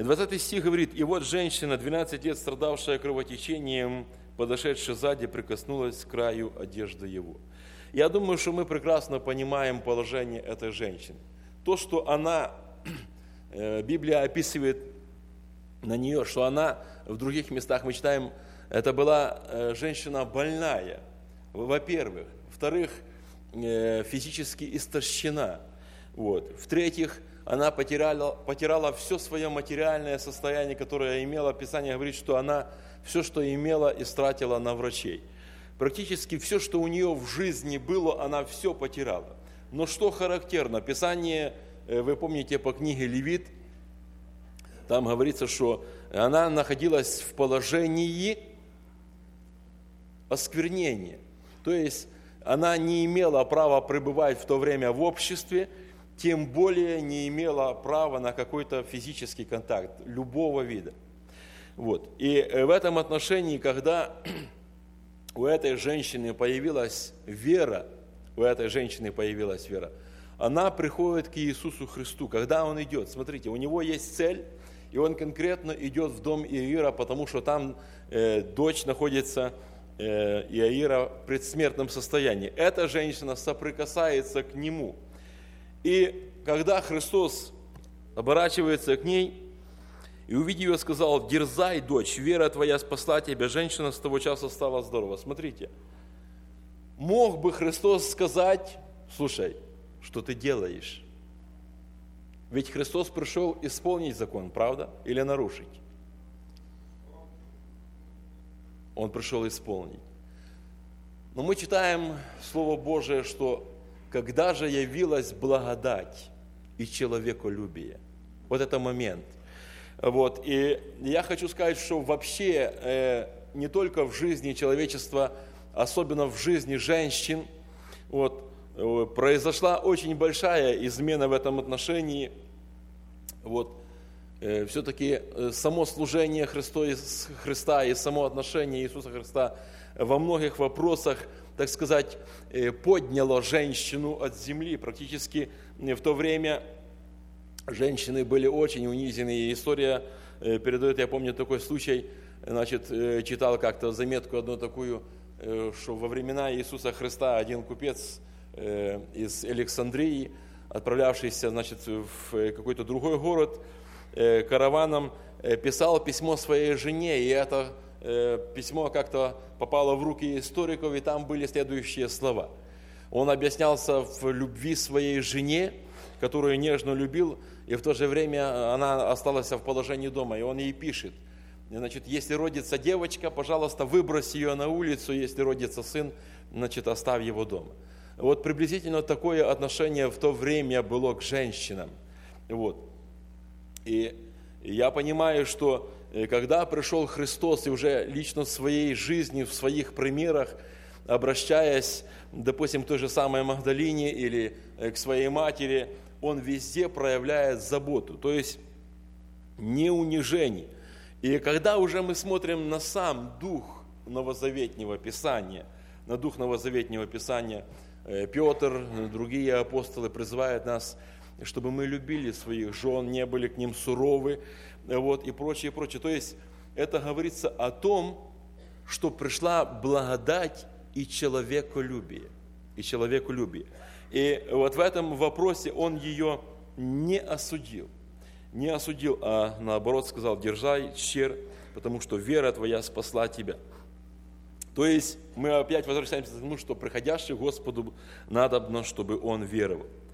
20 стих говорит: «И вот женщина, 12 лет страдавшая кровотечением, подошедшая сзади, прикоснулась к краю одежды его». Я думаю, что мы прекрасно понимаем положение этой женщины. То, что она, Библия описывает на нее, что она, в других местах мы читаем, это была женщина больная, во-первых. Во-вторых, физически истощена. Вот. В-третьих, она потеряла все свое материальное состояние, которое имела. Писание говорит, что она все, что имела, истратила на врачей. Практически все, что у нее в жизни было, она все потеряла. Но что характерно, Писание, вы помните по книге Левит, там говорится, что она находилась в положении осквернения. То есть она не имела права пребывать в то время в обществе, тем более не имела права на какой-то физический контакт любого вида. Вот. И в этом отношении, когда у этой женщины появилась вера, она приходит к Иисусу Христу. Когда он идет, смотрите, у него есть цель, и он конкретно идет в дом Иаира, потому что там дочь находится, Иаира, в предсмертном состоянии. Эта женщина соприкасается к нему. И когда Христос оборачивается к ней, и увидев ее, сказал: «Дерзай, дочь, вера твоя спасла тебя». Женщина с того часа стала здорова. Смотрите, мог бы Христос сказать: слушай, что ты делаешь? Ведь Христос пришел исполнить закон, правда? Или нарушить? Он пришел исполнить. Но мы читаем Слово Божие, что когда же явилась благодать и человеколюбие. Вот это момент. Вот. И я хочу сказать, что вообще не только в жизни человечества, особенно в жизни женщин, вот, произошла очень большая измена в этом отношении. Вот. Все-таки само служение Христа и само отношение Иисуса Христа во многих вопросах, так сказать, подняло женщину от земли. Практически в то время женщины были очень унизены. И история передает, я помню такой случай, значит, читал как-то заметку одну такую, что во времена Иисуса Христа один купец из Александрии, отправлявшийся, значит, в какой-то другой город караваном, писал письмо своей жене, и это письмо как-то попало в руки историков, и там были следующие слова. Он объяснялся в любви своей жене, которую нежно любил, и в то же время она осталась в положении дома, и он ей пишет: значит, если родится девочка, пожалуйста, выбрось ее на улицу, если родится сын, значит, оставь его дома. Вот приблизительно такое отношение в то время было к женщинам. Вот. И я понимаю, что когда пришел Христос, и уже лично в своей жизни, в своих примерах, обращаясь, допустим, к той же самой Магдалине или к своей матери, Он везде проявляет заботу, то есть не унижение. И когда уже мы смотрим на сам дух новозаветнего Писания, Петр, другие апостолы призывают нас, чтобы мы любили своих жен, не были к ним суровы, вот, и прочее, прочее. То есть это говорится о том, что пришла благодать и человеколюбие. И вот в этом вопросе он ее не осудил, а наоборот сказал: дерзай, чер, потому что вера твоя спасла тебя. То есть мы опять возвращаемся к тому, что приходящий к Господу надобно, чтобы он веровал.